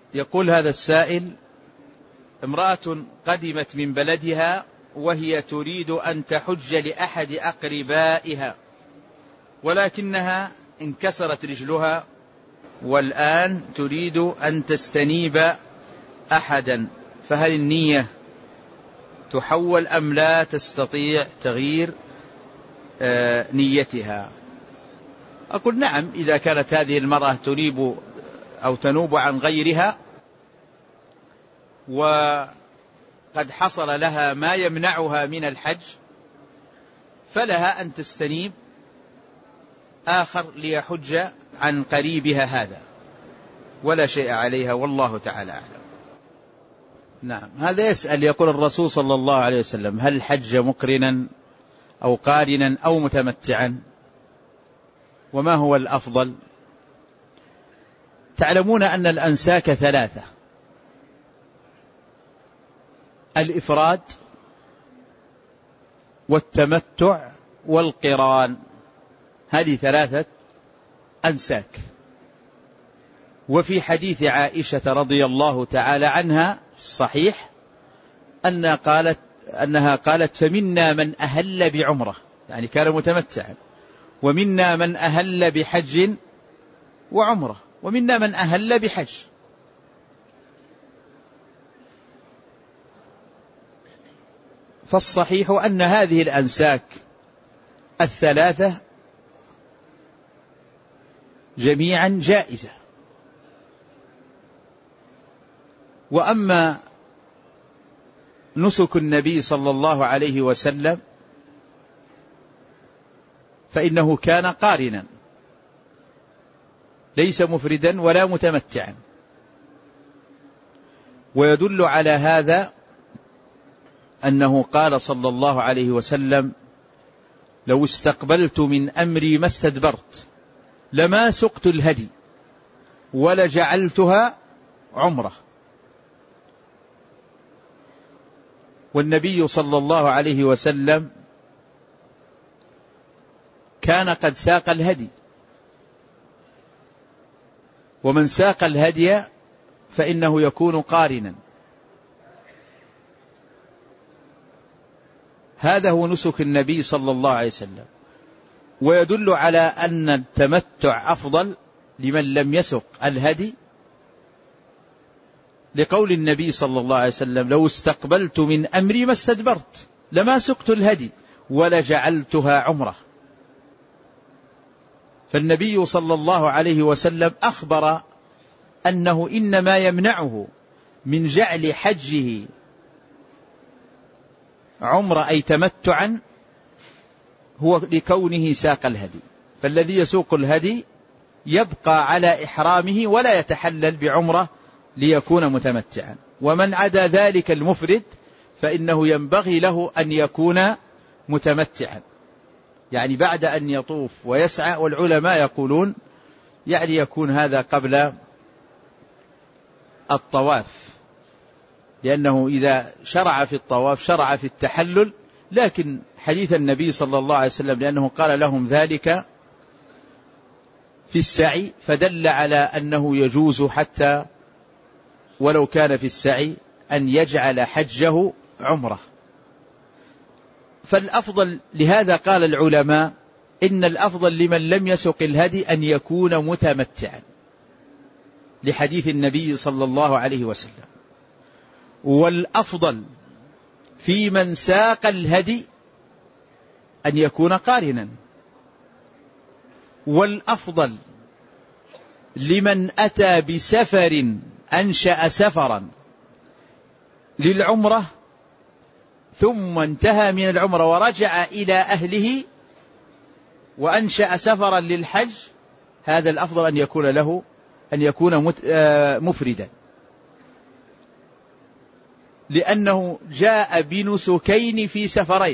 يقول هذا السائل: امرأة قدمت من بلدها وهي تريد أن تحج لأحد أقربائها، ولكنها انكسرت رجلها والآن تريد أن تستنيب أحدا، فهل النية تحول أم لا تستطيع تغيير نيتها؟ أقول نعم، إذا كانت هذه المرأة تنيب أو تنوب عن غيرها وقد حصل لها ما يمنعها من الحج فلها أن تستنيب آخر ليحج عن قريبها هذا، ولا شيء عليها، والله تعالى أعلم. نعم، هذا يسأل يقول: الرسول صلى الله عليه وسلم هل حج مقرنا أو قارنا أو متمتعا، وما هو الأفضل؟ تعلمون أن الأنساك ثلاثة: الإفراد والتمتع والقران، هذه ثلاثة أنساك. وفي حديث عائشة رضي الله تعالى عنها صحيح أنها قالت: فمنا من أهل بعمرة، يعني كان متمتعا، ومنا من أهل بحج وعمرة، ومنا من أهل بحج. فالصحيح أن هذه الأنساك الثلاثة جميعا جائزة. وأما نسك النبي صلى الله عليه وسلم فإنه كان قارنا، ليس مفردا ولا متمتعا. ويدل على هذا أنه قال صلى الله عليه وسلم: لو استقبلت من أمري ما استدبرت لما سقت الهدي ولجعلتها عمرة. والنبي صلى الله عليه وسلم كان قد ساق الهدي، ومن ساق الهدي فإنه يكون قارنا. هذا هو نسك النبي صلى الله عليه وسلم. ويدل على أن التمتع أفضل لمن لم يسق الهدي لقول النبي صلى الله عليه وسلم: لو استقبلت من أمري ما استدبرت لما سقت الهدي ولجعلتها عمرة. فالنبي صلى الله عليه وسلم أخبر أنه إنما يمنعه من جعل حجه عمرة أي تمتعا هو لكونه ساق الهدي. فالذي يسوق الهدي يبقى على إحرامه ولا يتحلل بعمرة ليكون متمتعا. ومن عدا ذلك المفرد فإنه ينبغي له أن يكون متمتعا، يعني بعد أن يطوف ويسعى. والعلماء يقولون يعني يكون هذا قبل الطواف، لأنه إذا شرع في الطواف شرع في التحلل. لكن حديث النبي صلى الله عليه وسلم لأنه قال لهم ذلك في السعي فدل على أنه يجوز حتى ولو كان في السعي أن يجعل حجه عمرة. فالأفضل، لهذا قال العلماء إن الأفضل لمن لم يسق الهدي أن يكون متمتعا لحديث النبي صلى الله عليه وسلم. والأفضل في من ساق الهدي أن يكون قارنا. والأفضل لمن أتى بسفر أنشأ سفرا للعمرة ثم انتهى من العمرة ورجع إلى أهله وأنشأ سفرا للحج، هذا الأفضل أن يكون له أن يكون مفردا، لأنه جاء بنسكين في سفرين،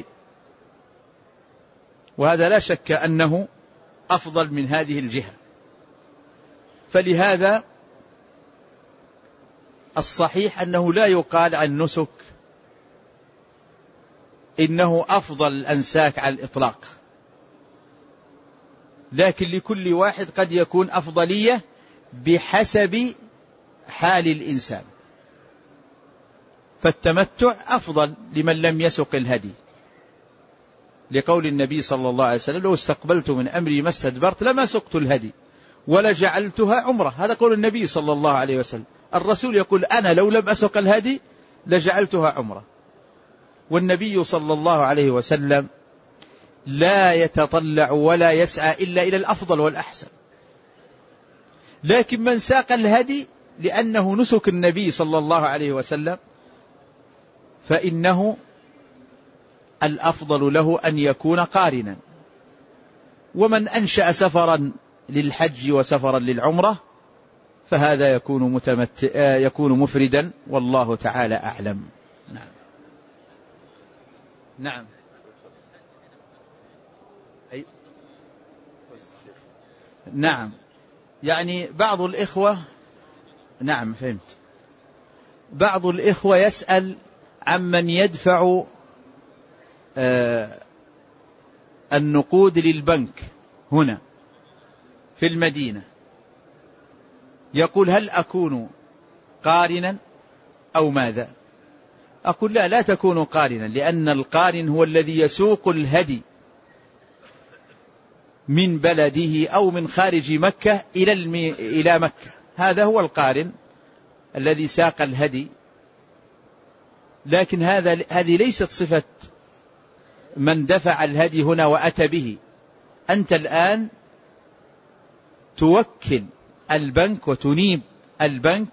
وهذا لا شك أنه أفضل من هذه الجهة. فلهذا الصحيح أنه لا يقال عن نسك إنه أفضل الأنساك على الإطلاق، لكن لكل واحد قد يكون أفضلية بحسب حال الإنسان، فالتمتع أفضل لمن لم يسق الهدي، لقول النبي صلى الله عليه وسلم: لو استقبلت من أمري ما استدبرت لما سقت الهدي ولجعلتها عمرة. هذا قول النبي صلى الله عليه وسلم. الرسول يقول: أنا لو لم أسق الهدي لجعلتها عمرة. والنبي صلى الله عليه وسلم لا يتطلع ولا يسعى إلا إلى الأفضل والأحسن. لكن من ساق الهدي لأنه نسك النبي صلى الله عليه وسلم فإنه الأفضل له أن يكون قارنا. ومن أنشأ سفرا للحج وسفرا للعمرة فهذا يكون مفردا، والله تعالى أعلم. نعم. نعم. نعم. يعني بعض الإخوة، نعم فهمت، بعض الإخوة يسأل عمن يدفع النقود للبنك هنا في المدينة، يقول: هل أكون قارنا أو ماذا؟ أقول: لا تكون قارنا، لأن القارن هو الذي يسوق من بلده أو من خارج مكة إلى مكة، هذا هو القارن الذي ساق الهدي. لكن هذه ليست صفة من دفع الهدي هنا وأتى به. أنت الآن توكل البنك وتنيب البنك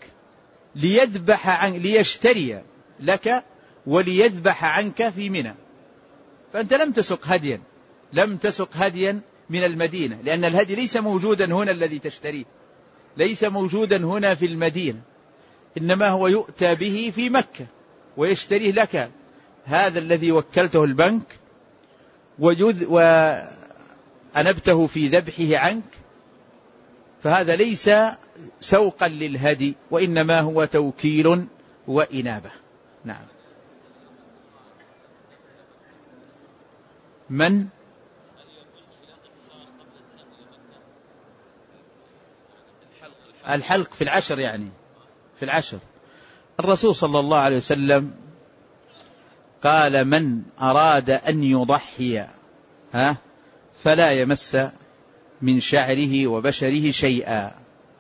ليشتري لك وليذبح عنك في منى، فأنت لم تسق هديا من المدينة، لأن الهدي ليس موجودا هنا الذي تشتريه، ليس موجودا هنا في المدينة، إنما هو يؤتى به في مكة ويشتريه لك هذا الذي وكلته البنك وأنبته في ذبحه عنك، فهذا ليس سوقا للهدي، وإنما هو توكيل وإنابة. نعم. من الحلق في العشر، يعني في العشر الرسول صلى الله عليه وسلم قال: من أراد أن يضحي فلا يمس من شعره وبشره شيئا.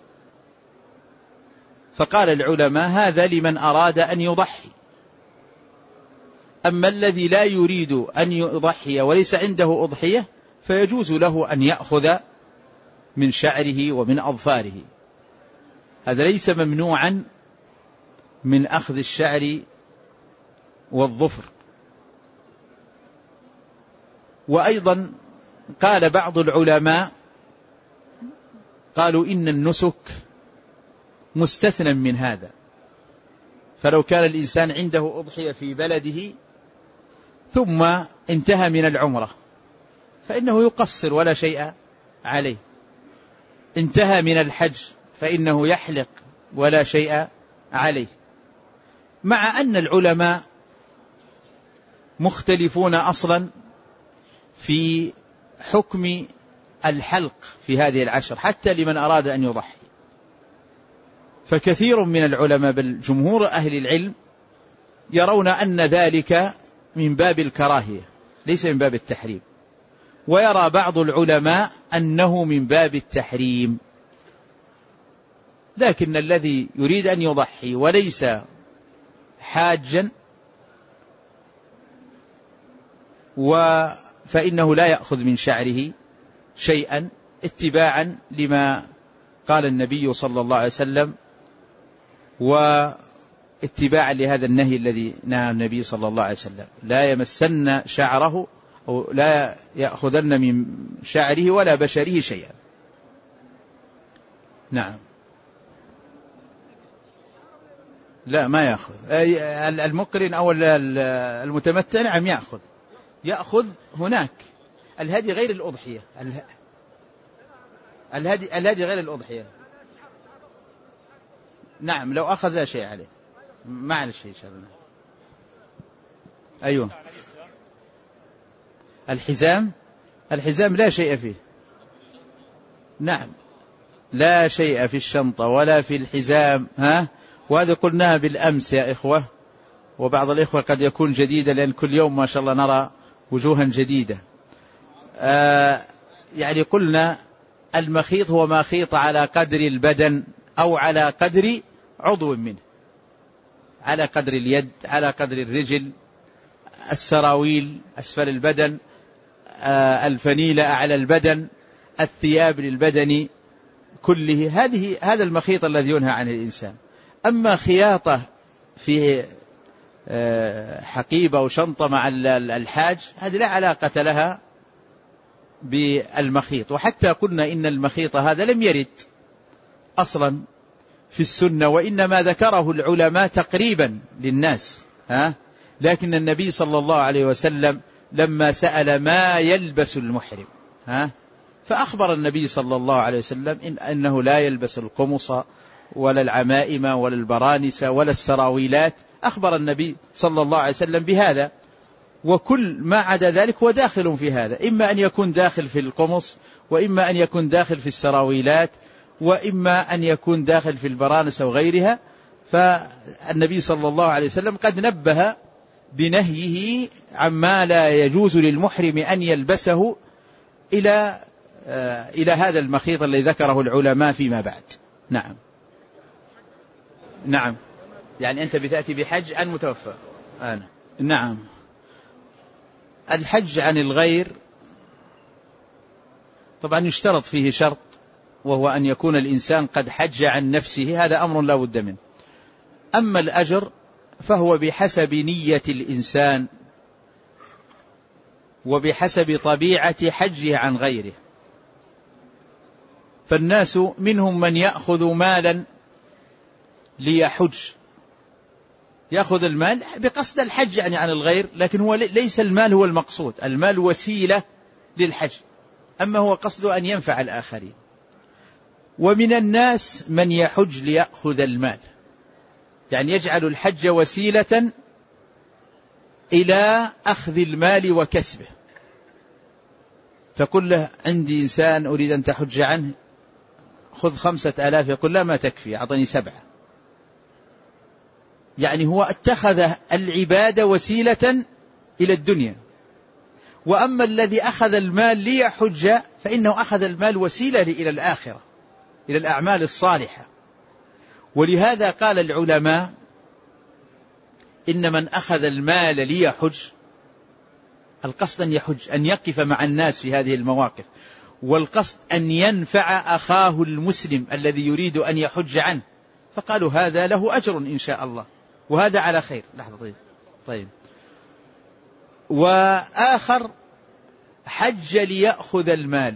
فقال العلماء: هذا لمن أراد أن يضحي. أما الذي لا يريد أن يضحي وليس عنده أضحية فيجوز له أن يأخذ من شعره ومن أظفاره، هذا ليس ممنوعا من أخذ الشعر والظفر. وأيضا قال بعض العلماء قالوا إن النسك مستثنى من هذا، فلو كان الإنسان عنده أضحية في بلده ثم انتهى من العمرة فإنه يقصر ولا شيء عليه، انتهى من الحج فإنه يحلق ولا شيء عليه، مع أن العلماء مختلفون أصلا في حكم الحلق في هذه العشر حتى لمن أراد أن يضحي. فكثير من العلماء بل جمهور أهل العلم يرون أن ذلك من باب الكراهية ليس من باب التحريم، ويرى بعض العلماء أنه من باب التحريم. لكن الذي يريد أن يضحي وليس حاجا فإنه لا يأخذ من شعره شيئا اتباعا لما قال النبي صلى الله عليه وسلم، واتباعا لهذا النهي الذي نهى النبي صلى الله عليه وسلم: لا يمسن شعره أو لا يأخذن من شعره ولا بشره شيئا. نعم. لا ما يأخذ المقرن أو المتمتع. نعم يأخذ هناك الهدي غير الأضحية، الهدي غير الأضحية. نعم لو أخذ لا شيء عليه، ما عليه شيء شرنا. أيوه الحزام لا شيء فيه. نعم لا شيء في الشنطة ولا في الحزام، وهذا قلناها بالأمس يا إخوة، وبعض الإخوة قد يكون جديدة لأن كل يوم ما شاء الله نرى وجوها جديدة. يعني قلنا المخيط هو ما خيط على قدر البدن أو على قدر عضو منه، على قدر اليد، على قدر الرجل، السراويل أسفل البدن، الفنيلة أعلى البدن، الثياب للبدن كله. هذا المخيط الذي ينهى عنه الإنسان. أما خياطة في حقيبة أو شنطة مع الحاج هذه لا علاقة لها بالمخيط. وحتى قلنا إن المخيط هذا لم يرد أصلا في السنة، وإنما ذكره العلماء تقريبا للناس، لكن النبي صلى الله عليه وسلم لما سأل ما يلبس المحرم، فأخبر النبي صلى الله عليه وسلم أنه لا يلبس القمص ولا العمائم ولا البرانس ولا السراويلات، أخبر النبي صلى الله عليه وسلم بهذا. وكل ما عدا ذلك هو داخل في هذا، إما أن يكون داخل في القمص، وإما أن يكون داخل في السراويلات، وإما أن يكون داخل في البرانس وغيرها. فالنبي صلى الله عليه وسلم قد نبه بنهيه عما لا يجوز للمحرم أن يلبسه إلى هذا المخيط الذي ذكره العلماء فيما بعد. نعم. يعني أنت بتأتي بحج عن متوفى. نعم. الحج عن الغير طبعا يشترط فيه شرط، وهو أن يكون الإنسان قد حج عن نفسه، هذا أمر لا بد منه. أما الأجر فهو بحسب نية الإنسان وبحسب طبيعة حجه عن غيره. فالناس منهم من يأخذ مالا ليحج، يأخذ المال بقصد الحج يعني عن الغير، لكن هو ليس المال هو المقصود، المال وسيلة للحج، أما هو قصده أن ينفع الآخرين. ومن الناس من يحج ليأخذ المال، يعني يجعل الحج وسيلة إلى أخذ المال وكسبه. فقل له عندي إنسان أريد أن تحج عنه، خذ 5000، يقول لا ما تكفي، أعطني 7. يعني هو اتخذ العبادة وسيلة إلى الدنيا. وأما الذي أخذ المال ليحج فإنه أخذ المال وسيلة إلى الآخرة، إلى الأعمال الصالحة. ولهذا قال العلماء إن من أخذ المال ليحج، القصد أن يحج، أن يقف مع الناس في هذه المواقف، والقصد أن ينفع أخاه المسلم الذي يريد أن يحج عنه، فقالوا هذا له أجر إن شاء الله، وهذا على خير. لحظة. طيب. وآخر حج ليأخذ المال،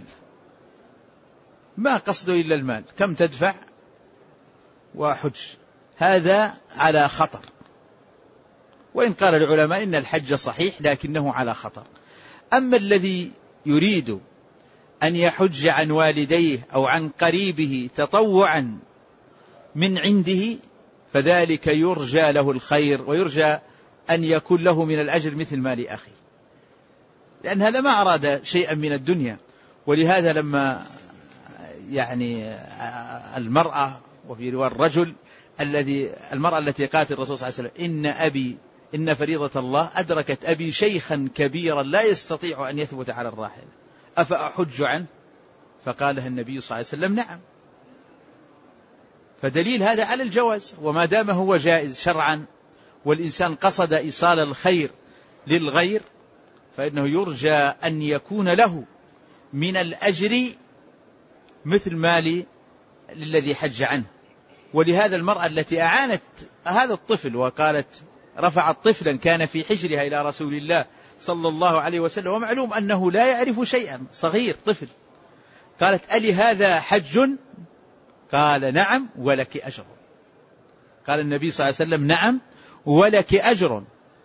ما قصده إلا المال، كم تدفع وحج، هذا على خطر. وإن قال العلماء إن الحج صحيح لكنه على خطر. أما الذي يريد أن يحج عن والديه أو عن قريبه تطوعا من عنده، فذلك يرجى له الخير، ويرجى أن يكون له من الأجر مثل مال أخي، لأن هذا ما أراد شيئا من الدنيا. ولهذا لما يعني المرأة وفي رواية الرجل المرأة التي قالت الرسول صلى الله عليه وسلم إن فريضة الله أدركت أبي شيخا كبيرا لا يستطيع أن يثبت على الراحلة أفأحج عنه؟ فقال لها النبي صلى الله عليه وسلم نعم. فدليل هذا على الجواز، وما دام هو جائز شرعا والإنسان قصد إيصال الخير للغير، فإنه يرجى أن يكون له من الأجر مثل مال للذي حج عنه. ولهذا المرأة التي أعانت هذا الطفل وقالت رفعت طفلا كان في حجرها إلى رسول الله صلى الله عليه وسلم، ومعلوم أنه لا يعرف شيئا، صغير طفل، قالت ألي هذا حج؟ قال نعم ولك أجر. قال النبي صلى الله عليه وسلم نعم ولك أجر.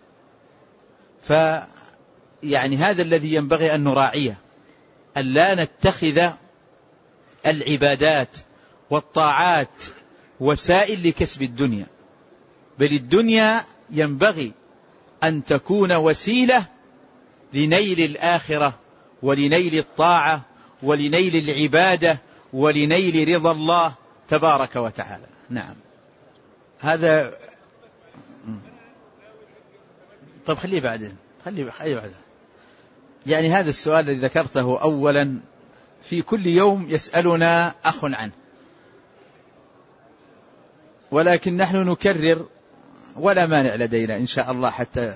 فيعني هذا الذي ينبغي أن نراعيه، أن لا نتخذ العبادات والطاعات وسائل لكسب الدنيا، بل الدنيا ينبغي أن تكون وسيلة لنيل الآخرة ولنيل الطاعة ولنيل العبادة ولنيل رضا الله تبارك وتعالى. نعم. هذا طب خليه بعدين، خليه بعدين. يعني هذا السؤال الذي ذكرته أولا في كل يوم يسألنا أخ عنه، ولكن نحن نكرر ولا مانع لدينا إن شاء الله حتى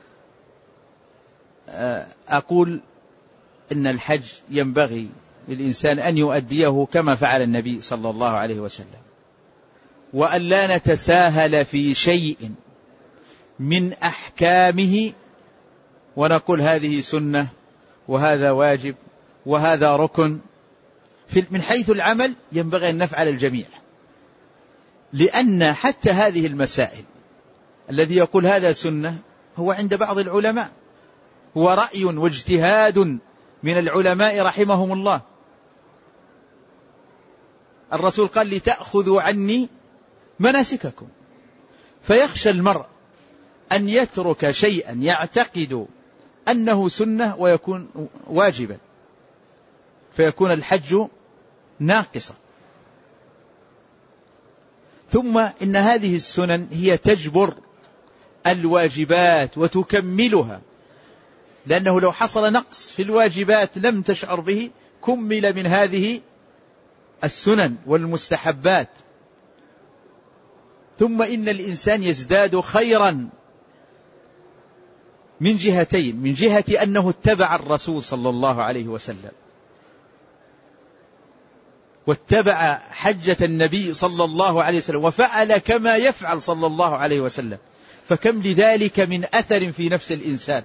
أقول إن الحج ينبغي للإنسان أن يؤديه كما فعل النبي صلى الله عليه وسلم، وأن لا نتساهل في شيء من أحكامه ونقول هذه سنة وهذا واجب وهذا ركن. من حيث العمل ينبغي أن نفعل الجميع، لأن حتى هذه المسائل الذي يقول هذا سنة هو عند بعض العلماء هو رأي واجتهاد من العلماء رحمهم الله. الرسول قال لتأخذوا عني مناسككم، فيخشى المرء أن يترك شيئا يعتقد أنه سنة ويكون واجبا، فيكون الحج ناقصا. ثم إن هذه السنن هي تجبر الواجبات وتكملها، لأنه لو حصل نقص في الواجبات لم تشعر به كمل من هذه السنن والمستحبات. ثم إن الإنسان يزداد خيرا من جهتين: من جهة أنه اتبع الرسول صلى الله عليه وسلم واتبع حجة النبي صلى الله عليه وسلم وفعل كما يفعل صلى الله عليه وسلم، فكم لذلك من أثر في نفس الإنسان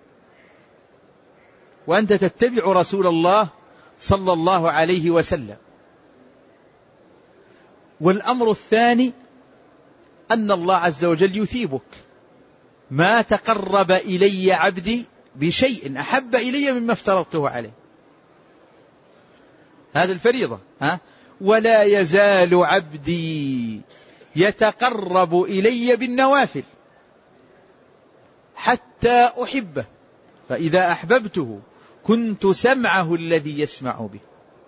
وأنت تتبع رسول الله صلى الله عليه وسلم. والأمر الثاني أن الله عز وجل يثيبك: ما تقرب إلي عبدي بشيء أحب إلي مما افترضته عليه. هذا الفريضة. ولا يزال عبدي يتقرب إلي بالنوافل حتى أحبه، فإذا أحببته كنت سمعه الذي يسمع به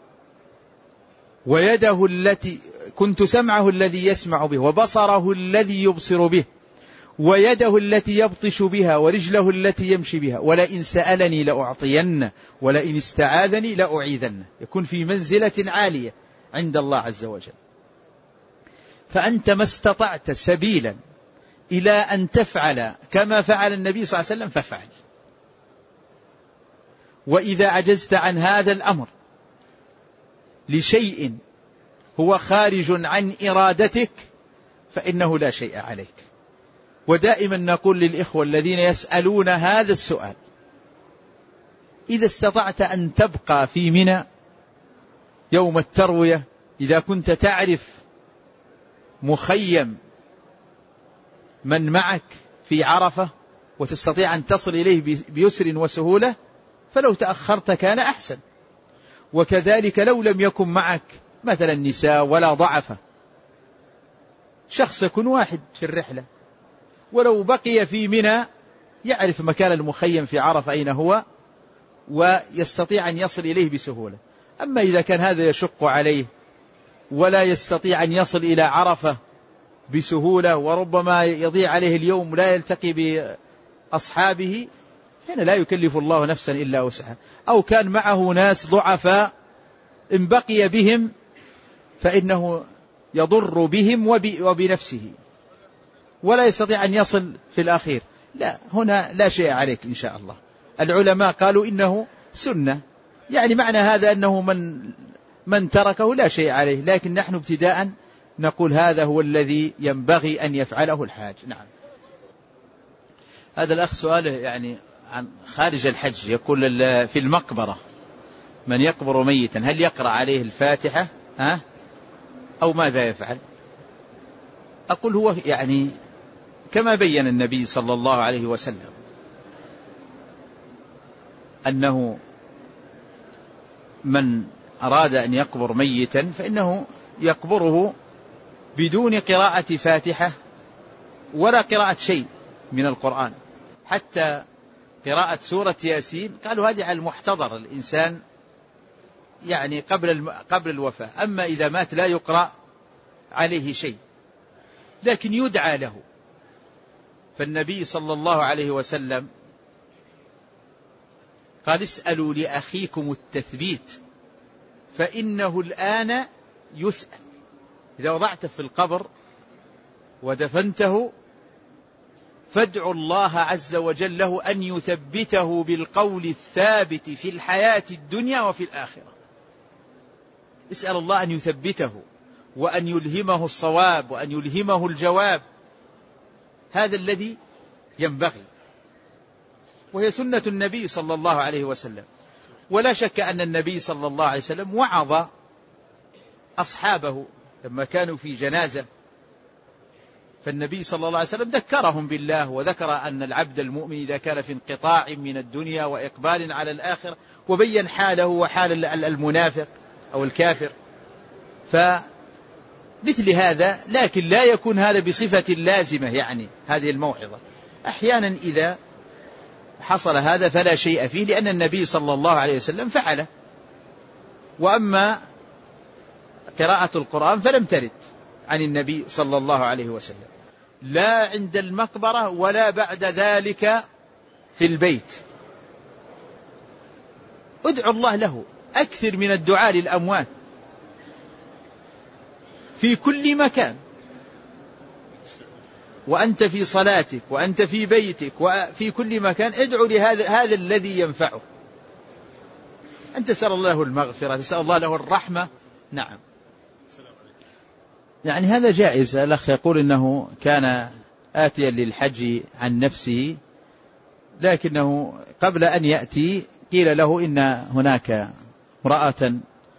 ويده التي كنت سمعه الذي يسمع به وبصره الذي يبصر به ويده التي يبطش بها ورجله التي يمشي بها، ولئن سألني لأعطينه ولئن استعاذني لأعيذنه. يكون في منزلة عالية عند الله عز وجل. فأنت ما استطعت سبيلا إلى أن تفعل كما فعل النبي صلى الله عليه وسلم فافعل، وإذا عجزت عن هذا الأمر لشيء هو خارج عن إرادتك فإنه لا شيء عليك. ودائما نقول للإخوة الذين يسألون هذا السؤال: إذا استطعت أن تبقى في منى يوم التروية، إذا كنت تعرف مخيم من معك في عرفة وتستطيع أن تصل إليه بيسر وسهولة، فلو تأخرت كان أحسن. وكذلك لو لم يكن معك مثلا نساء ولا ضعفة، شخص يكون واحد في الرحلة ولو بقي في منى يعرف مكان المخيم في عرفة أين هو ويستطيع أن يصل إليه بسهولة. أما إذا كان هذا يشق عليه ولا يستطيع أن يصل إلى عرفة بسهولة وربما يضيع عليه اليوم لا يلتقي بأصحابه، هنا لا يكلف الله نفسا إلا وسعها. أو كان معه ناس ضعفاء إن بقي بهم فإنه يضر بهم وبنفسه ولا يستطيع أن يصل في الأخير. لا، هنا لا شيء عليك إن شاء الله. العلماء قالوا إنه سنة، يعني معنى هذا أنه من تركه لا شيء عليه، لكن نحن ابتداء نقول هذا هو الذي ينبغي أن يفعله الحاج. نعم. هذا الأخ سؤاله يعني عن خارج الحج، يقول في المقبرة من يقبر ميتا هل يقرأ عليه الفاتحة أو ماذا يفعل؟ أقول هو يعني كما بين النبي صلى الله عليه وسلم أنه من أراد أن يقبر ميتا فإنه يقبره بدون قراءة فاتحة ولا قراءة شيء من القرآن، حتى قراءة سورة ياسين قالوا هذه على المحتضر، الإنسان يعني قبل الوفاة. أما إذا مات لا يقرأ عليه شيء، لكن يدعى له. فالنبي صلى الله عليه وسلم قال اسألوا لأخيكم التثبيت فإنه الآن يسأل. إذا وضعته في القبر ودفنته فادعوا الله عز وجل له أن يثبته بالقول الثابت في الحياة الدنيا وفي الآخرة. اسأل الله أن يثبته وأن يلهمه الصواب وأن يلهمه الجواب. هذا الذي ينبغي، وهي سنة النبي صلى الله عليه وسلم. ولا شك أن النبي صلى الله عليه وسلم وعظ أصحابه لما كانوا في جنازة، فالنبي صلى الله عليه وسلم ذكرهم بالله، وذكر أن العبد المؤمن إذا كان في انقطاع من الدنيا وإقبال على الآخرة، وبين حاله وحال المنافق أو الكافر. فمثل هذا، لكن لا يكون هذا بصفة لازمة، يعني هذه الموعظة أحيانا إذا حصل هذا فلا شيء فيه، لأن النبي صلى الله عليه وسلم فعله. وأما قراءة القرآن فلم ترد عن النبي صلى الله عليه وسلم، لا عند المقبرة ولا بعد ذلك في البيت. ادعوا الله له، أكثر من الدعاء للأموات في كل مكان، وأنت في صلاتك وأنت في بيتك وفي كل مكان ادعو لهذا الذي ينفعه. أن تسأل الله له المغفرة، تسأل الله له الرحمة. نعم، يعني هذا جائز. الأخ يقول إنه كان آتيا للحج عن نفسه، لكنه قبل أن يأتي قيل له إن هناك امرأة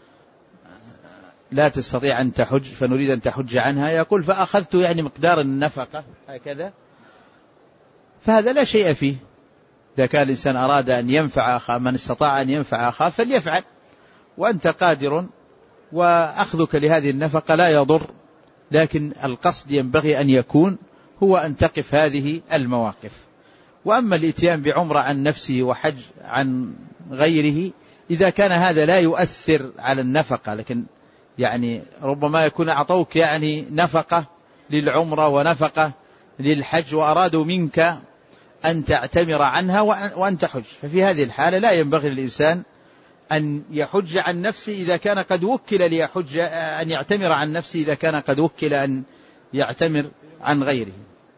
لا تستطيع أن تحج فنريد أن تحج عنها. يقول فأخذت يعني مقدار النفقة هكذا، فهذا لا شيء فيه. إذا كان الإنسان أراد أن ينفع أخاه، من استطاع أن ينفع أخاه فليفعل، وأنت قادر، وأخذك لهذه النفقة لا يضر. لكن القصد ينبغي أن يكون هو أن تقف هذه المواقف. وأما الإتيان بعمرة عن نفسه وحج عن غيره، إذا كان هذا لا يؤثر على النفقة، لكن يعني ربما يكون أعطوك يعني نفقة للعمرة ونفقة للحج وأرادوا منك أن تعتمر عنها وأن تحج، ففي هذه الحالة لا ينبغي للإنسان أن يحج عن نفسه إذا كان قد وكل ليحج، أن يعتمر عن نفسه إذا كان قد وكل أن يعتمر عن غيره.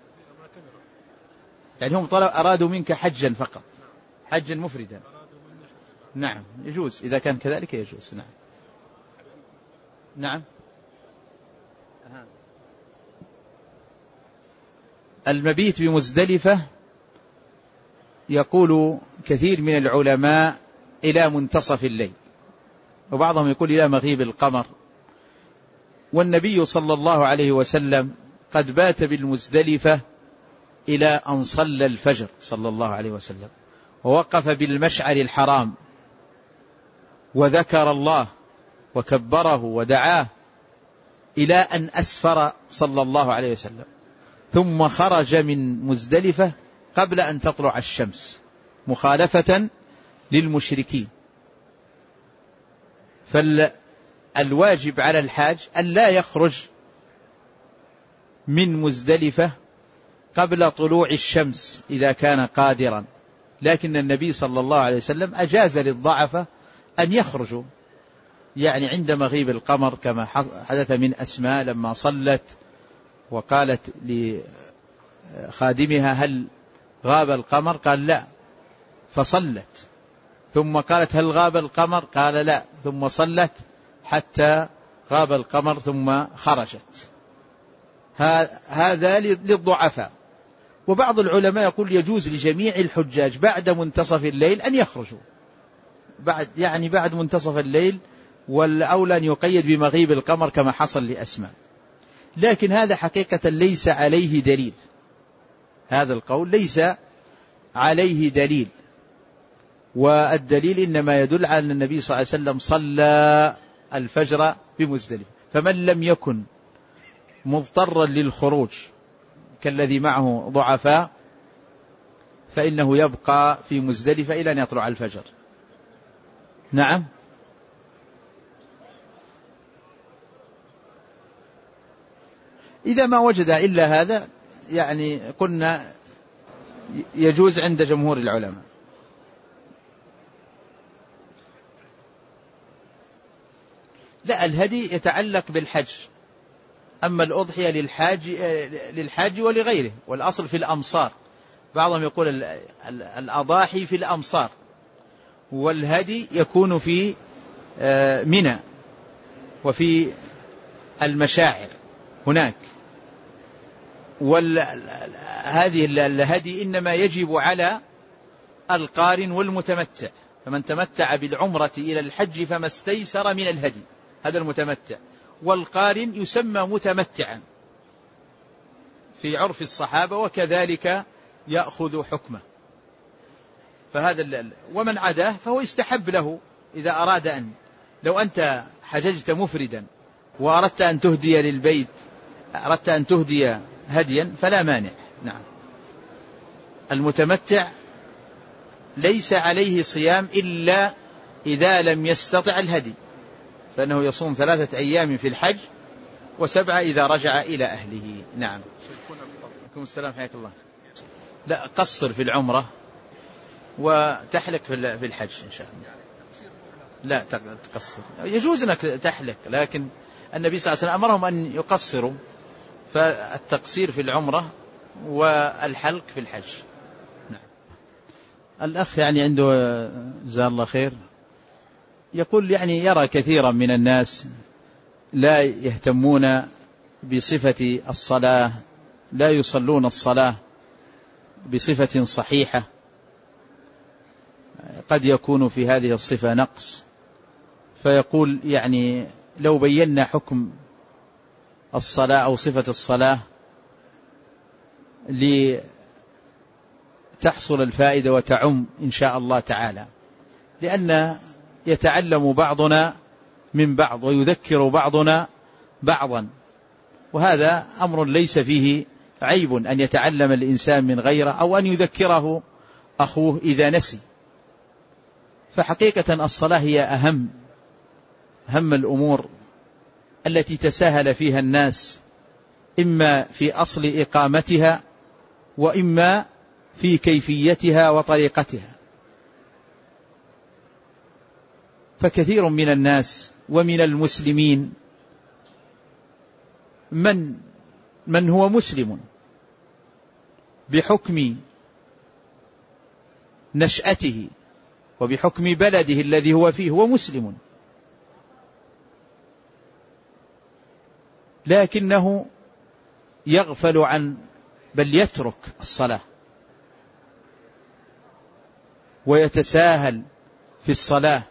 يعني هم أرادوا منك حجا فقط، حجا مفردا. نعم يجوز، إذا كان كذلك يجوز. نعم نعم. المبيت بمزدلفة يقول كثير من العلماء إلى منتصف الليل، وبعضهم يقول إلى مغيب القمر. والنبي صلى الله عليه وسلم قد بات بالمزدلفة إلى أن صلى الفجر صلى الله عليه وسلم، ووقف بالمشعر الحرام وذكر الله وكبره ودعاه إلى أن أسفر صلى الله عليه وسلم، ثم خرج من مزدلفة قبل أن تطلع الشمس مخالفة للمشركين. فالواجب على الحاج أن لا يخرج من مزدلفة قبل طلوع الشمس إذا كان قادرا، لكن النبي صلى الله عليه وسلم أجاز للضعفة أن يخرجوا يعني عند مغيب القمر، كما حدث من أسماء لما صلت وقالت لخادمها هل غاب القمر؟ قال لا، فصلت، ثم قالت هل غاب القمر؟ قال لا، ثم صلت حتى غاب القمر ثم خرجت. هذا للضعفاء. وبعض العلماء يقول يجوز لجميع الحجاج بعد منتصف الليل أن يخرجوا، بعد منتصف الليل، والأولى أن يقيد بمغيب القمر كما حصل لأسماء. لكن هذا حقيقة ليس عليه دليل، هذا القول ليس عليه دليل، والدليل إنما يدل على أن النبي صلى الله عليه وسلم صلى الفجر بمزدلفة. فمن لم يكن مضطرا للخروج كالذي معه ضعفاء فإنه يبقى في مزدلفة إلى أن يطلع الفجر. نعم إذا ما وجد إلا هذا يعني قلنا يجوز عند جمهور العلماء. لا، الهدي يتعلق بالحج، أما الأضحية للحاج ولغيره، والأصل في الأمصار. بعضهم يقول الأضاحي في الأمصار، والهدي يكون في منى وفي المشاعر هناك. هذه الهدي إنما يجب على القارن والمتمتع، فمن تمتع بالعمرة إلى الحج فما استيسر من الهدي، هذا المتمتع. والقارن يسمى متمتعا في عرف الصحابة، وكذلك يأخذ حكمه. فهذا ومن عداه فهو يستحب له إذا أراد لو أنت حججت مفردا وأردت أن تهدي للبيت، أردت أن تهدي هديا فلا مانع. نعم. المتمتع ليس عليه صيام إلا إذا لم يستطع الهدي، فإنه يصوم 3 أيام في الحج و7 إذا رجع إلى أهله. نعم. عليكم السلام، حياك الله. لا، قصر في العمرة وتحلق في الحج إن شاء الله. لا تقصر، يجوز أنك تحلق، لكن النبي صلى الله عليه وسلم أمرهم أن يقصروا، فالتقصير في العمرة والحلق في الحج. نعم. الأخ يعني عنده جزاه الله خير، يقول يعني يرى كثيرا من الناس لا يهتمون بصفة الصلاة، لا يصلون الصلاة بصفة صحيحة، قد يكون في هذه الصفة نقص، فيقول يعني لو بينا حكم الصلاة أو صفة الصلاة لتحصل الفائدة وتعم إن شاء الله تعالى، لأن يتعلم بعضنا من بعض ويذكر بعضنا بعضا، وهذا أمر ليس فيه عيب أن يتعلم الإنسان من غيره أو أن يذكره أخوه إذا نسي. فحقيقة الصلاة هي أهم الأمور التي تساهل فيها الناس، إما في أصل إقامتها وإما في كيفيتها وطريقتها. فكثير من الناس ومن المسلمين من هو مسلم بحكم نشأته وبحكم بلده الذي هو فيه، هو مسلم، لكنه يغفل عن بل يترك الصلاة ويتساهل في الصلاة.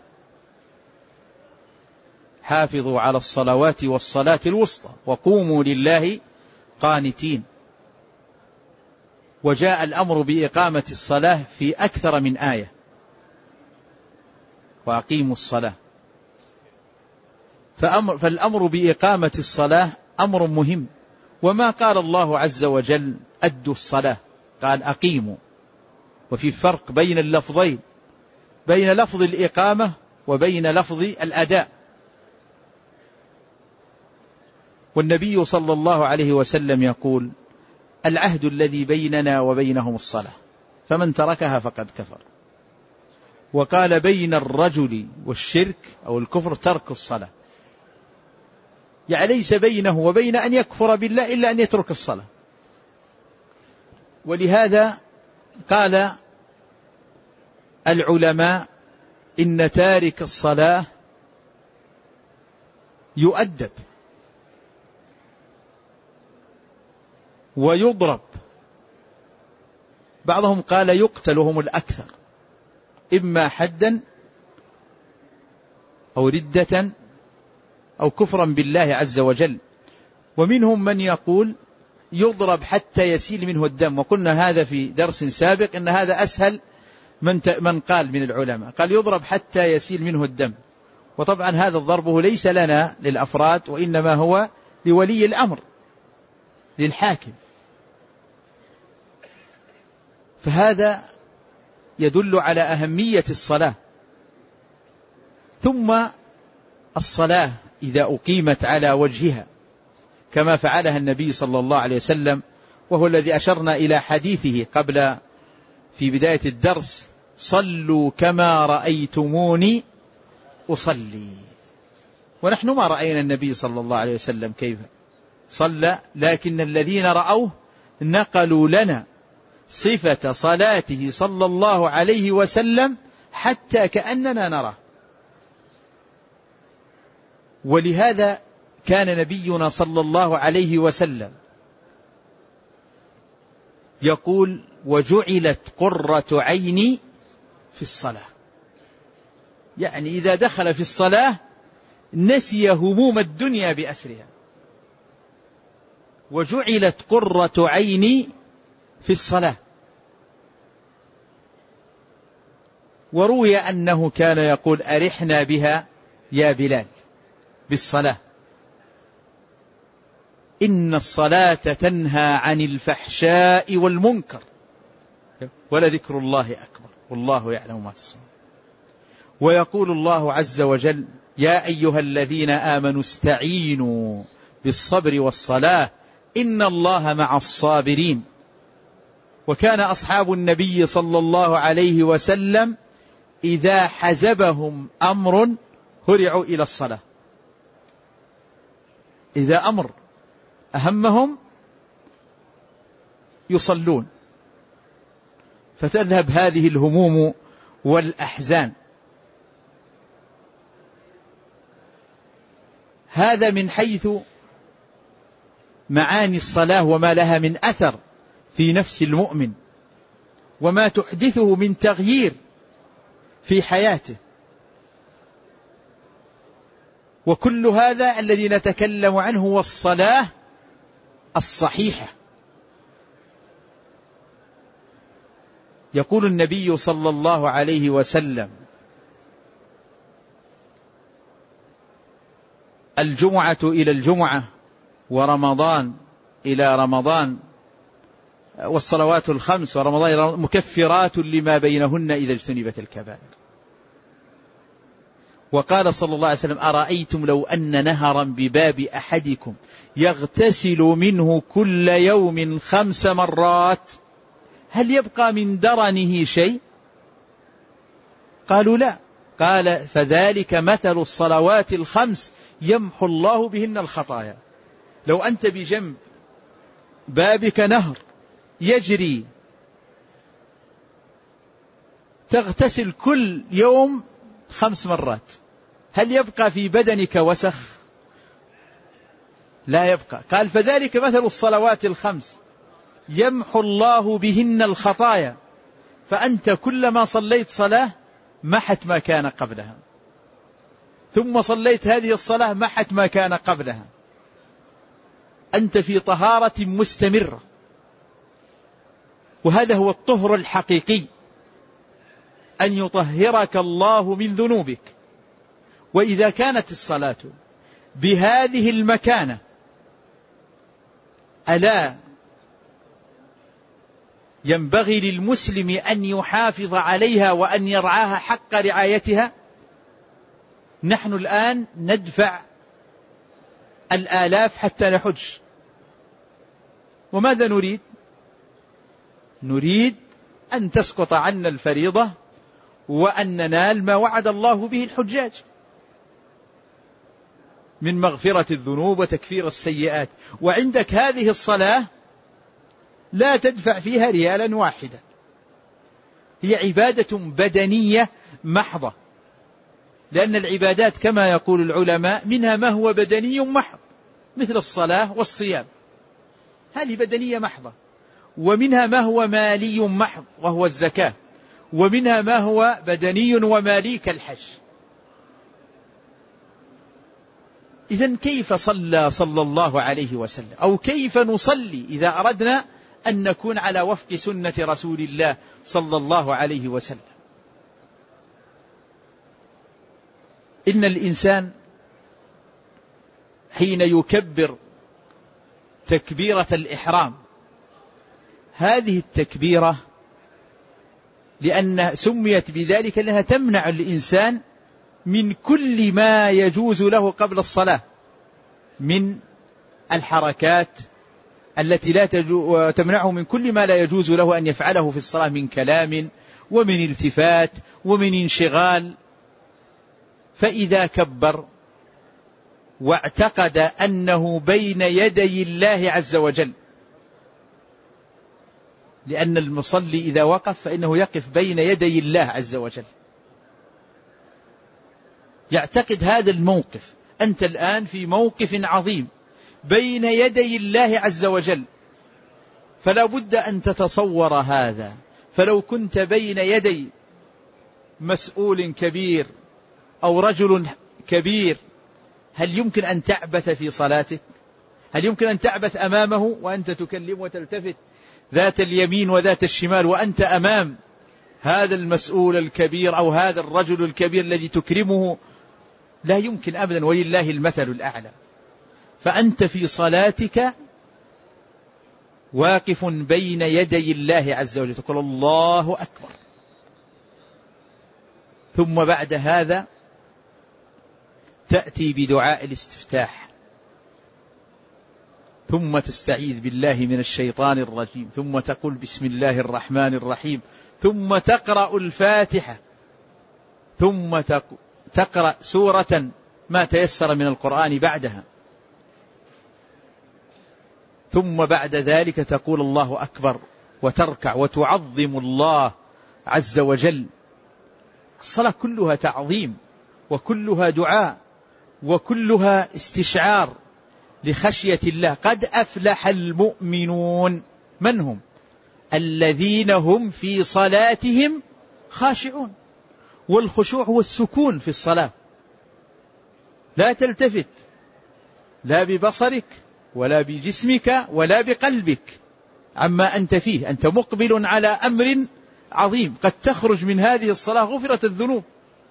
حافظوا على الصلوات والصلاة الوسطى وقوموا لله قانتين. وجاء الأمر بإقامة الصلاة في أكثر من آية، وأقيموا الصلاة. فالأمر بإقامة الصلاة أمر مهم، وما قال الله عز وجل أدوا الصلاة، قال أقيموا. وفي فرق بين اللفظين، بين لفظ الإقامة وبين لفظ الأداء. والنبي صلى الله عليه وسلم يقول العهد الذي بيننا وبينهم الصلاة، فمن تركها فقد كفر. وقال بين الرجل والشرك أو الكفر ترك الصلاة، يعني ليس بينه وبين أن يكفر بالله إلا أن يترك الصلاة. ولهذا قال العلماء إن تارك الصلاة يؤدب ويضرب، بعضهم قال يقتل، هم الأكثر، إما حدا أو ردة أو كفرا بالله عز وجل. ومنهم من يقول يضرب حتى يسيل منه الدم، وقلنا هذا في درس سابق إن هذا أسهل من قال من العلماء، قال يضرب حتى يسيل منه الدم. وطبعا هذا ضربه ليس لنا للأفراد، وإنما هو لولي الأمر للحاكم. فهذا يدل على أهمية الصلاة. ثم الصلاة إذا أقيمت على وجهها كما فعلها النبي صلى الله عليه وسلم، وهو الذي أشرنا إلى حديثه قبل في بداية الدرس: صلوا كما رأيتموني أصلي. ونحن ما رأينا النبي صلى الله عليه وسلم كيف صلى، لكن الذين رأوه نقلوا لنا صفة صلاته صلى الله عليه وسلم حتى كأننا نراه. ولهذا كان نبينا صلى الله عليه وسلم يقول: وجعلت قرة عيني في الصلاة. يعني إذا دخل في الصلاة نسي هموم الدنيا بأسرها. وجعلت قرة عيني في الصلاة. وروي أنه كان يقول: أرحنا بها يا بلال، بالصلاة، إن الصلاة تنهى عن الفحشاء والمنكر ولذكر الله أكبر والله يعلم ما تصنعون. ويقول الله عز وجل: يا أيها الذين آمنوا استعينوا بالصبر والصلاة إن الله مع الصابرين. وكان أصحاب النبي صلى الله عليه وسلم إذا حزبهم أمر هرعوا إلى الصلاة. إذا أمر أهمهم يصلون، فتذهب هذه الهموم والأحزان. هذا من حيث معاني الصلاة وما لها من أثر في نفس المؤمن وما تحدثه من تغيير في حياته. وكل هذا الذي نتكلم عنه هو الصلاة الصحيحة. يقول النبي صلى الله عليه وسلم: الجمعة إلى الجمعة ورمضان إلى رمضان والصلوات الخمس ورمضان مكفرات لما بينهن إذا اجتنبت الكبائر. وقال صلى الله عليه وسلم: أرأيتم لو أن نهرا بباب أحدكم يغتسل منه كل يوم 5 مرات هل يبقى من درنه شيء؟ قالوا لا. قال: فذلك مثل الصلوات الخمس يمحو الله بهن الخطايا. لو أنت بجنب بابك نهر يجري تغتسل كل يوم 5 مرات هل يبقى في بدنك وسخ؟ لا يبقى. قال: فذلك مثل الصلوات الخمس يمحو الله بهن الخطايا. فأنت كلما صليت صلاة محت ما كان قبلها، ثم صليت هذه الصلاة محت ما كان قبلها. أنت في طهارة مستمرة، وهذا هو الطهر الحقيقي، أن يطهرك الله من ذنوبك. وإذا كانت الصلاة بهذه المكانة ألا ينبغي للمسلم أن يحافظ عليها وأن يرعاها حق رعايتها؟ نحن الآن ندفع الآلاف حتى نحج، وماذا نريد؟ نريد أن تسقط عنا الفريضة وأن ننال ما وعد الله به الحجاج من مغفرة الذنوب وتكفير السيئات. وعندك هذه الصلاة لا تدفع فيها ريالا واحدا، هي عبادة بدنية محضة، لأن العبادات كما يقول العلماء منها ما هو بدني محض مثل الصلاة والصيام، هذه بدنية محضة، ومنها ما هو مالي محض وهو الزكاة، ومنها ما هو بدني ومالي كالحج. إذن كيف صلى الله عليه وسلم، أو كيف نصلي إذا أردنا أن نكون على وفق سنة رسول الله صلى الله عليه وسلم؟ إن الإنسان حين يكبر تكبيرة الإحرام، هذه التكبيرة لأن سميت بذلك لأنها تمنع الإنسان من كل ما يجوز له قبل الصلاة من الحركات التي لا تمنعه من كل ما لا يجوز له أن يفعله في الصلاة من كلام ومن التفات ومن انشغال. فإذا كبر واعتقد أنه بين يدي الله عز وجل، لأن المصلي إذا وقف فإنه يقف بين يدي الله عز وجل، يعتقد هذا الموقف، أنت الآن في موقف عظيم بين يدي الله عز وجل، فلا بد أن تتصور هذا. فلو كنت بين يدي مسؤول كبير أو رجل كبير، هل يمكن أن تعبث في صلاتك؟ هل يمكن أن تعبث أمامه وأنت تكلم وتلتفت ذات اليمين وذات الشمال وأنت أمام هذا المسؤول الكبير أو هذا الرجل الكبير الذي تكرمه؟ لا يمكن أبدا، ولله المثل الأعلى. فأنت في صلاتك واقف بين يدي الله عز وجل، تقول الله أكبر، ثم بعد هذا تأتي بدعاء الاستفتاح، ثم تستعيذ بالله من الشيطان الرجيم، ثم تقول بسم الله الرحمن الرحيم، ثم تقرأ الفاتحة، ثم تقرأ سورة ما تيسر من القرآن بعدها، ثم بعد ذلك تقول الله أكبر وتركع وتعظم الله عز وجل. الصلاة كلها تعظيم وكلها دعاء وكلها استشعار لخشية الله. قد أفلح المؤمنون، من هم؟ الذين هم في صلاتهم خاشعون. والخشوع هو السكون في الصلاة، لا تلتفت لا ببصرك ولا بجسمك ولا بقلبك عما أنت فيه، أنت مقبل على أمر عظيم، قد تخرج من هذه الصلاة غفرت الذنوب.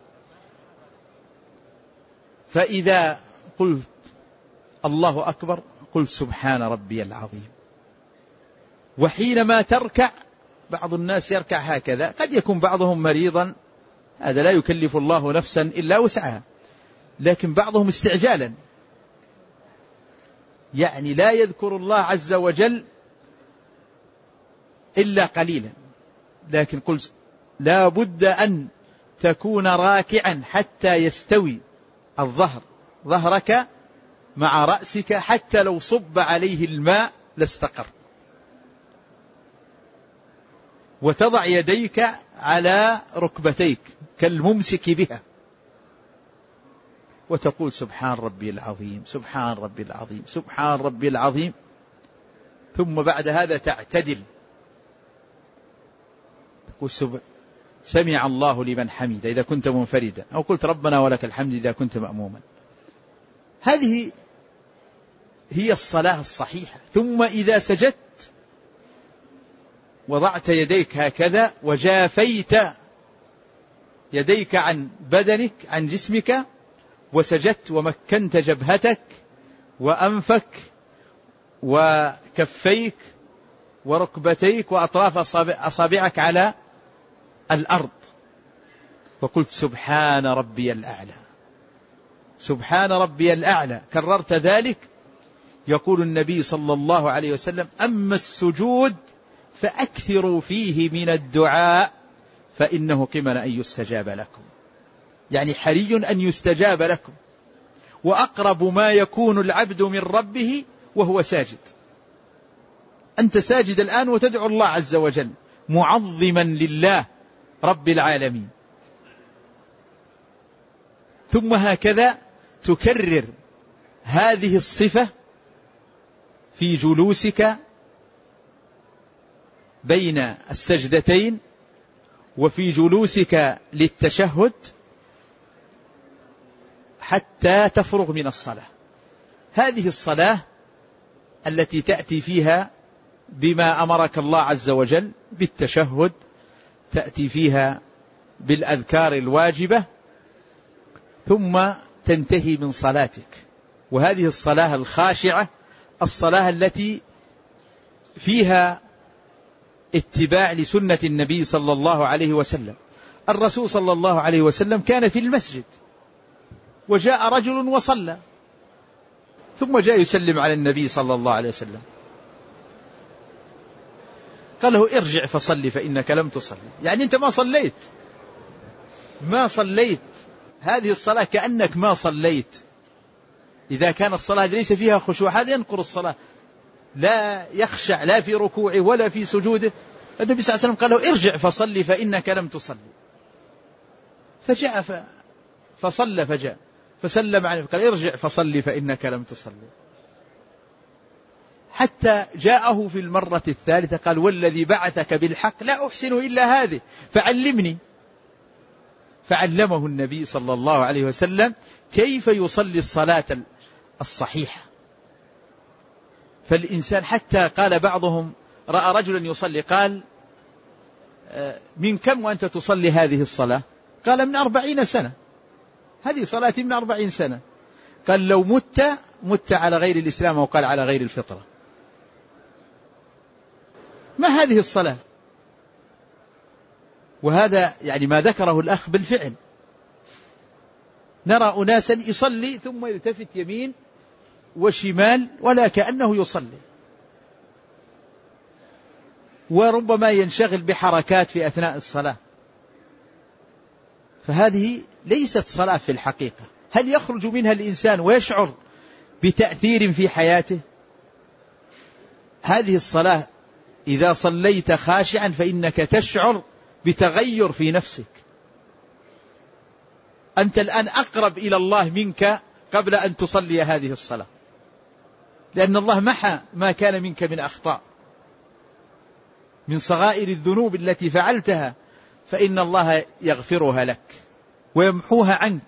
فإذا قلت الله أكبر قلت سبحان ربي العظيم. وحينما تركع، بعض الناس يركع هكذا، قد يكون بعضهم مريضا، هذا لا يكلف الله نفسا إلا وسعها، لكن بعضهم استعجالا، يعني لا يذكر الله عز وجل إلا قليلا. لكن قلت لا بد أن تكون راكعا حتى يستوي الظهر، ظهرك مع رأسك، حتى لو صب عليه الماء لاستقر، وتضع يديك على ركبتيك كالممسك بها، وتقول سبحان ربي العظيم سبحان ربي العظيم سبحان ربي العظيم. ثم بعد هذا تعتدل، تقول سمع الله لمن حمد إذا كنت منفردا، أو قلت ربنا ولك الحمد إذا كنت مأموما. هذه هي الصلاة الصحيحة. ثم إذا سجدت وضعت يديك هكذا وجافيت يديك عن بدنك عن جسمك وسجدت ومكنت جبهتك وأنفك وكفيك وركبتيك وأطراف أصابعك على الأرض، وقلت سبحان ربي الأعلى سبحان ربي الأعلى، كررت ذلك، يقول النبي صلى الله عليه وسلم أما السجود فأكثروا فيه من الدعاء فإنه قمن أن يستجاب لكم. يعني حري أن يستجاب لكم، وأقرب ما يكون العبد من ربه وهو ساجد. أنت ساجد الآن وتدعو الله عز وجل معظما لله رب العالمين. ثم هكذا تكرر هذه الصفة في جلوسك بين السجدتين وفي جلوسك للتشهد حتى تفرغ من الصلاة. هذه الصلاة التي تأتي فيها بما أمرك الله عز وجل بالتشهد، تأتي فيها بالأذكار الواجبة، ثم تنتهي من صلاتك. وهذه الصلاة الخاشعة، الصلاة التي فيها اتباع لسنة النبي صلى الله عليه وسلم. الرسول صلى الله عليه وسلم كان في المسجد وجاء رجل وصلى، ثم جاء يسلم على النبي صلى الله عليه وسلم، قال له ارجع فصلي فإنك لم تصلي. يعني أنت ما صليت هذه الصلاة، كأنك ما صليت. إذا كان الصلاة ليس فيها خشوع هذا ينقر الصلاة، لا يخشع لا في ركوعه ولا في سجوده. النبي صلى الله عليه وسلم قال له ارجع فصلي فإنك لم تصلي. فجاء فصلى، فجاء فسلم عليه قال ارجع فصلي فإنك لم تصلي. حتى جاءه في المرة الثالثة قال والذي بعثك بالحق لا أحسن إلا هذه فعلمني. فعلمه النبي صلى الله عليه وسلم كيف يصلي الصلاة الصحيحة. فالإنسان حتى قال بعضهم رأى رجلا يصلي، قال من كم وأنت تصلي هذه الصلاة؟ قال من 40 سنة، هذه صلاتي من 40 سنة. قال لو مت على غير الإسلام، أو قال على غير الفطرة. ما هذه الصلاة؟ وهذا يعني ما ذكره الأخ بالفعل. نرى أناسا يصلي ثم يلتفت يمين وشمال ولا كأنه يصلي، وربما ينشغل بحركات في أثناء الصلاة. فهذه ليست صلاة في الحقيقة. هل يخرج منها الإنسان ويشعر بتأثير في حياته؟ هذه الصلاة إذا صليت خاشعا فإنك تشعر بتغير في نفسك. أنت الآن أقرب إلى الله منك قبل أن تصلي هذه الصلاة، لأن الله محى ما كان منك من أخطاء، من صغائر الذنوب التي فعلتها، فإن الله يغفرها لك ويمحوها عنك.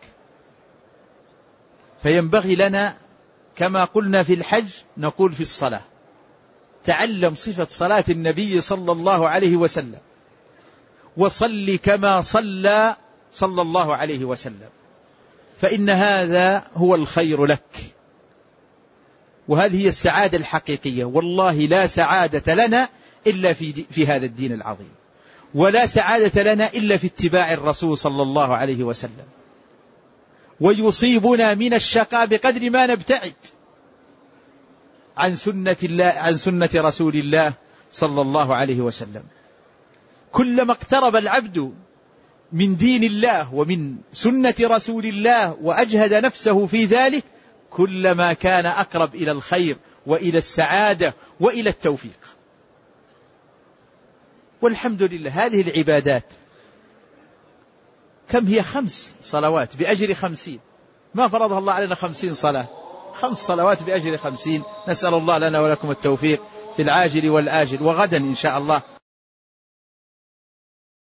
فينبغي لنا كما قلنا في الحج نقول في الصلاة، تعلم صفة صلاة النبي صلى الله عليه وسلم، وصل كما صلى صلى الله عليه وسلم، فإن هذا هو الخير لك، وهذه هي السعادة الحقيقية. والله لا سعادة لنا إلا في هذا الدين العظيم، ولا سعادة لنا إلا في اتباع الرسول صلى الله عليه وسلم. ويصيبنا من الشقاء بقدر ما نبتعد عن سنة رسول الله صلى الله عليه وسلم. كلما اقترب العبد من دين الله ومن سنة رسول الله وأجهد نفسه في ذلك، كلما كان أقرب إلى الخير وإلى السعادة وإلى التوفيق. والحمد لله هذه العبادات كم هي؟ 5 صلوات بأجر 50، ما فرضها الله علينا 50 صلاة، 5 صلوات بأجر 50. نسأل الله لنا ولكم التوفيق في العاجل والآجل. وغدا إن شاء الله